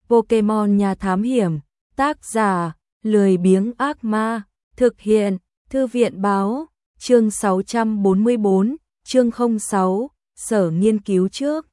Pokemon Nhà Thám Hiểm, tác giả, lười biếng ác ma, thực hiện, Thư viện báo, chương 644, chương 06, Sở Nghiên cứu trước.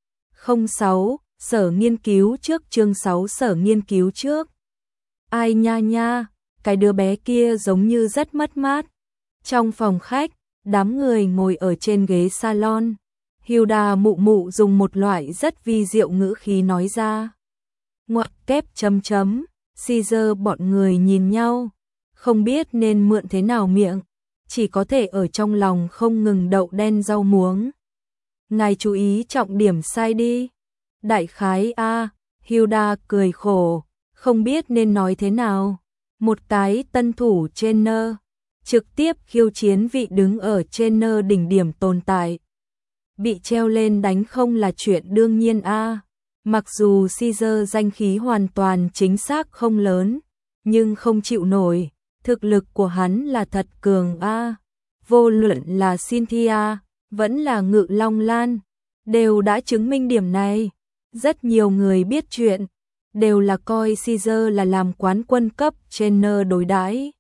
06, Sở Nghiên cứu trước, chương 6, Sở Nghiên cứu trước. Ai nha nha, cái đứa bé kia giống như rất mất mát. Trong phòng khách, đám người ngồi ở trên ghế salon. Hilda mụ mụ dùng một loại rất vi diệu ngữ khí nói ra. Ngoặc kép chấm chấm, Caesar bọn người nhìn nhau, không biết nên mượn thế nào miệng, chỉ có thể ở trong lòng không ngừng đậu đen rau muống. Ngài chú ý trọng điểm sai đi. Đại khái a, Hilda cười khổ, không biết nên nói thế nào. Một cái tân thủ trainer, trực tiếp khiêu chiến vị đứng ở trainer đỉnh điểm tồn tại. Bị treo lên đánh không là chuyện đương nhiên a. Mặc dù Caesar danh khí hoàn toàn chính xác không lớn, nhưng không chịu nổi, thực lực của hắn là thật cường a. Vô luận là Cynthia, vẫn là Ngự Long Lan, đều đã chứng minh điểm này. Rất nhiều người biết chuyện, đều là coi Caesar là làm quán quân cấp trainer đối đãi.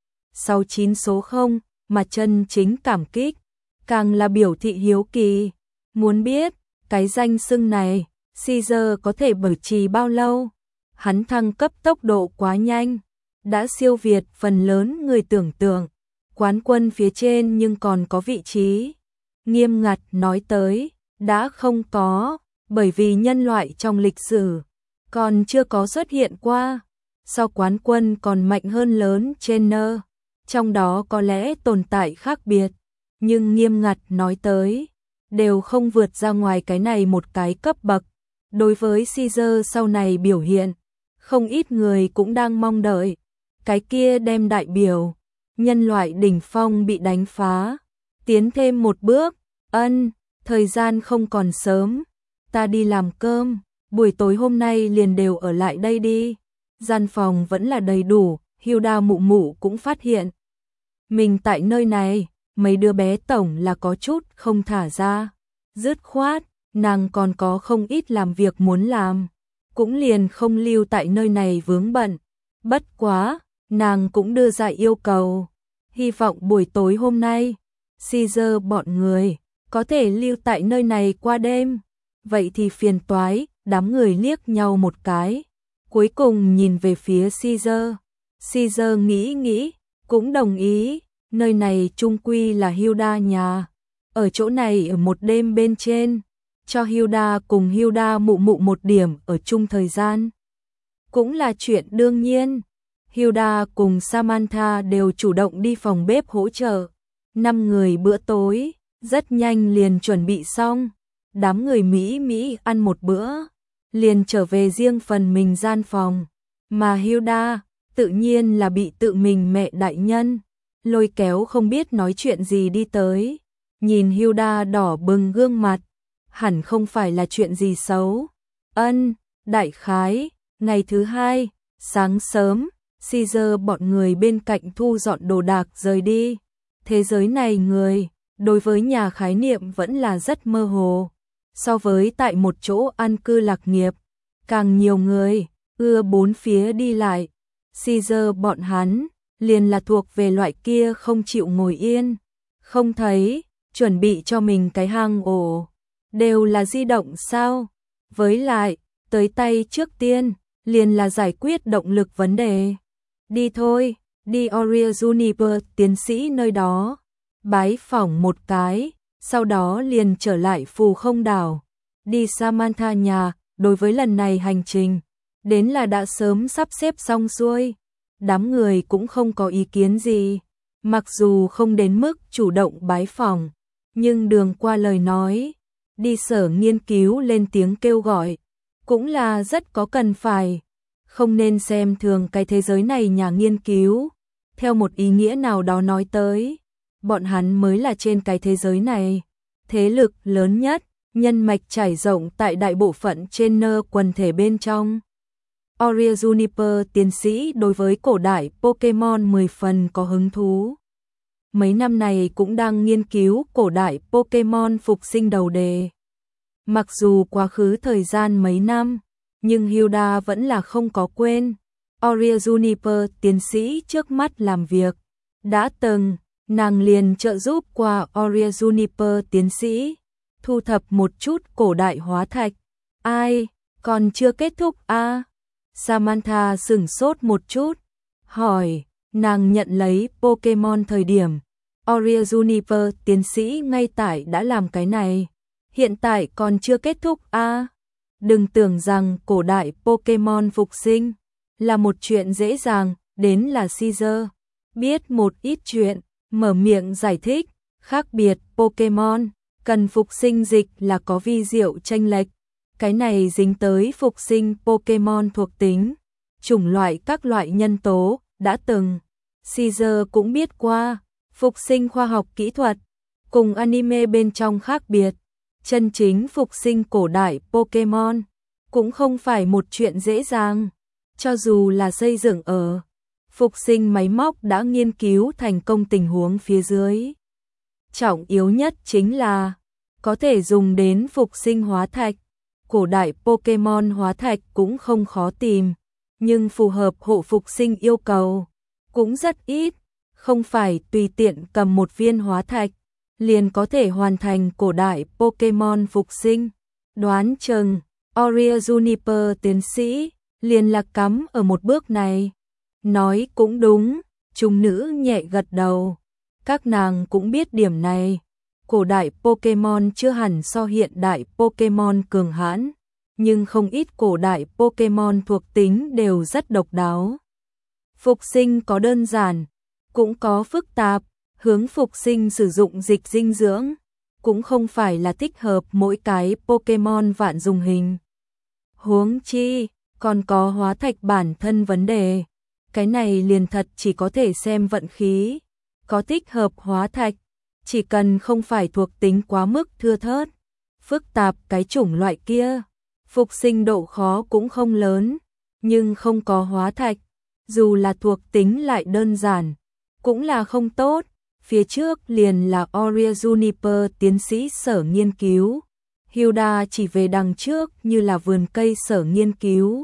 69 số 0, mà chân chính cảm kích, càng là biểu thị hiếu kỳ. Muốn biết, cái danh xưng này, Caesar có thể bảo trì bao lâu? Hắn thăng cấp tốc độ quá nhanh, đã siêu việt phần lớn người tưởng tượng. Quán quân phía trên nhưng còn có vị trí. Nghiêm ngặt nói tới, đã không có, bởi vì nhân loại trong lịch sử còn chưa có xuất hiện qua. Sau quán quân còn mạnh hơn lớn trainer, trong đó có lẽ tồn tại khác biệt, nhưng nghiêm ngặt nói tới, đều không vượt ra ngoài cái này một cái cấp bậc. Đối với Caesar sau này biểu hiện, không ít người cũng đang mong đợi. Cái kia đem đại biểu nhân loại đỉnh phong bị đánh phá, tiến thêm một bước. Thời gian không còn sớm, ta đi làm cơm, buổi tối hôm nay liền đều ở lại đây đi. Gian phòng vẫn là đầy đủ, Hilda mụ mụ cũng phát hiện mình tại nơi này, mấy đứa bé tổng là có chút không thả ra. Dứt khoát, nàng còn có không ít làm việc muốn làm, cũng liền không lưu tại nơi này vướng bận. Bất quá, nàng cũng đưa ra yêu cầu, hy vọng buổi tối hôm nay, Caesar bọn người có thể lưu tại nơi này qua đêm. Vậy thì phiền toái, đám người liếc nhau một cái, cuối cùng nhìn về phía Caesar. Caesar nghĩ nghĩ, cũng đồng ý, nơi này chung quy là Hilda nhà. Ở chỗ này ở một đêm bên trên, cho Hilda cùng Hilda mụ mụ một điểm ở chung thời gian, cũng là chuyện đương nhiên. Hilda cùng Samantha đều chủ động đi phòng bếp hỗ trợ. 5 người bữa tối, rất nhanh liền chuẩn bị xong. Đám người Mỹ ăn một bữa, liền trở về riêng phần mình gian phòng. Mà Hilda, tự nhiên là bị tự mình mẹ đại nhân lôi kéo không biết nói chuyện gì đi tới. Nhìn Hilda đỏ bừng gương mặt, hẳn không phải là chuyện gì xấu. Đại khái, ngày thứ hai, sáng sớm, Caesar bọn người bên cạnh thu dọn đồ đạc rời đi. Thế giới này người, đối với nhà khái niệm vẫn là rất mơ hồ. So với tại một chỗ an cư lạc nghiệp, càng nhiều người, ưa bốn phía đi lại. Caesar bọn hắn, liền là thuộc về loại kia không chịu ngồi yên. Không thấy, chuẩn bị cho mình cái hang ổ, đều là di động sao? Với lại, tới tay trước tiên, liền là giải quyết động lực vấn đề. Đi thôi, đi Aurea Juniper tiến sĩ nơi đó, bái phỏng một cái, sau đó liền trở lại Phù Không Đảo. Đi Samantha nhà, đối với lần này hành trình, đến là đã sớm sắp xếp xong xuôi. Đám người cũng không có ý kiến gì, mặc dù không đến mức chủ động bái phỏng, nhưng đường qua lời nói, đi sở nghiên cứu lên tiếng kêu gọi, cũng là rất có cần phải. Không nên xem thường cái thế giới này nhà nghiên cứu. Theo một ý nghĩa nào đó nói tới, bọn hắn mới là trên cái thế giới này thế lực lớn nhất, nhân mạch trải rộng tại đại bộ phận trainer quần thể bên trong. Aurea Juniper tiến sĩ đối với cổ đại Pokemon 10 phần có hứng thú. Mấy năm này cũng đang nghiên cứu cổ đại Pokemon phục sinh đầu đề. Mặc dù quá khứ thời gian mấy năm, nhưng Hilda vẫn là không có quên. Aurea Juniper tiến sĩ trước mắt làm việc. Đã từng, nàng liền trợ giúp qua Aurea Juniper tiến sĩ, thu thập một chút cổ đại hóa thạch. Ai, còn chưa kết thúc à? Samantha sửng sốt một chút, hỏi, nàng nhận lấy Pokemon thời điểm. Aurea Juniper tiến sĩ ngay tại đã làm cái này. Hiện tại còn chưa kết thúc à? Đừng tưởng rằng cổ đại Pokemon phục sinh là một chuyện dễ dàng, đến là Caesar biết một ít chuyện, mở miệng giải thích, khác biệt Pokemon, cần phục sinh dịch là có vi diệu chênh lệch. Cái này dính tới phục sinh Pokemon thuộc tính, chủng loại các loại nhân tố, đã từng. Caesar cũng biết qua, phục sinh khoa học kỹ thuật, cùng anime bên trong khác biệt. Chân chính phục sinh cổ đại Pokemon, cũng không phải một chuyện dễ dàng, cho dù là xây dựng ở. Phục sinh máy móc đã nghiên cứu thành công tình huống phía dưới. Trọng yếu nhất chính là có thể dùng đến phục sinh hóa thạch. Cổ đại Pokemon hóa thạch cũng không khó tìm, nhưng phù hợp hộ phục sinh yêu cầu cũng rất ít, không phải tùy tiện cầm một viên hóa thạch liền có thể hoàn thành cổ đại Pokemon phục sinh. Đoán chừng Aurea Juniper tiến sĩ liền là cắm ở một bước này. Nói cũng đúng, trung nữ nhẹ gật đầu. Các nàng cũng biết điểm này. Cổ đại Pokemon chưa hẳn so hiện đại Pokemon cường hãn, nhưng không ít cổ đại Pokemon thuộc tính đều rất độc đáo. Phục sinh có đơn giản, cũng có phức tạp, hướng phục sinh sử dụng dịch dinh dưỡng, cũng không phải là thích hợp mỗi cái Pokemon vạn dùng hình. Huống chi, còn có hóa thạch bản thân vấn đề. Cái này liền thật chỉ có thể xem vận khí, có thích hợp hóa thạch, chỉ cần không phải thuộc tính quá mức thưa thớt, phức tạp cái chủng loại kia, phục sinh độ khó cũng không lớn, nhưng không có hóa thạch, dù là thuộc tính lại đơn giản, cũng là không tốt. Phía trước liền là Aurea Juniper tiến sĩ sở nghiên cứu, Hilda chỉ về đằng trước như là vườn cây sở nghiên cứu.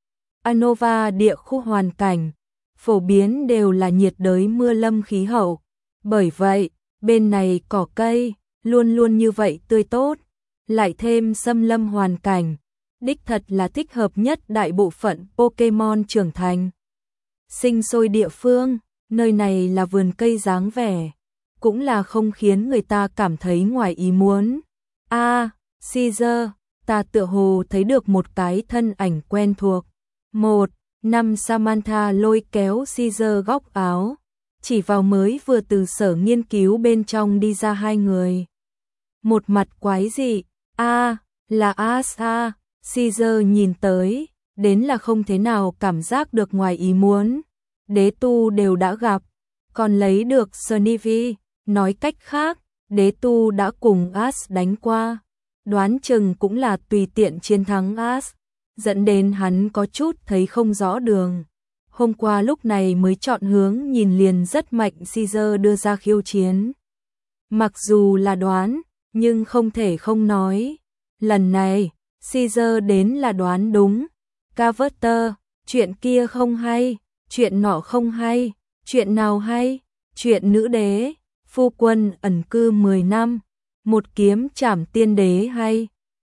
Unova địa khu hoàn cảnh phổ biến đều là nhiệt đới mưa lâm khí hậu, bởi vậy bên này cỏ cây luôn luôn như vậy tươi tốt, lại thêm xâm lâm hoàn cảnh, đích thật là thích hợp nhất đại bộ phận Pokemon trưởng thành. Sinh sôi địa phương, nơi này là vườn cây dáng vẻ, cũng là không khiến người ta cảm thấy ngoài ý muốn. Caesar, ta tựa hồ thấy được một cái thân ảnh quen thuộc. Năm Samantha lôi kéo Caesar góc áo, chỉ vào mới vừa từ sở nghiên cứu bên trong đi ra hai người. Một mặt quái dị, là Asa, Caesar nhìn tới, đến là không thế nào cảm giác được ngoài ý muốn. Đế tu đều đã gặp, còn lấy được Snivy, nói cách khác, đế tu đã cùng As đánh qua, đoán chừng cũng là tùy tiện chiến thắng As, dẫn đến hắn có chút thấy không rõ đường. Hôm qua lúc này mới chọn hướng nhìn liền rất mạnh Caesar đưa ra khiêu chiến. Mặc dù là đoán, nhưng không thể không nói. Lần này, Caesar đến là đoán đúng. Carver, chuyện kia không hay, chuyện nọ không hay, chuyện nào hay, chuyện nữ đế, phu quân ẩn cư 10 năm, một kiếm trảm tiên đế hay.